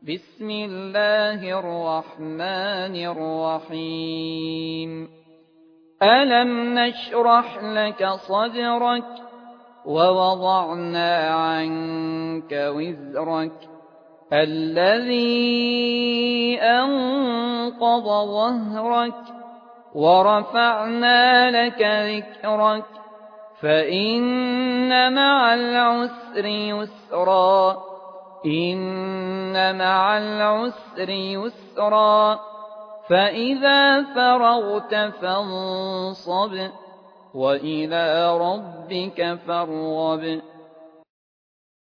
بسم الله الرحمن الرحيم ألم نشرح لك صدرك ووضعنا عنك وزرك الذي أنقض ظهرك ورفعنا لك ذكرك فإن مع العسر يسرا إن مع العسر يسرا فإذا فرغت فانصب وإلى ربك فارغب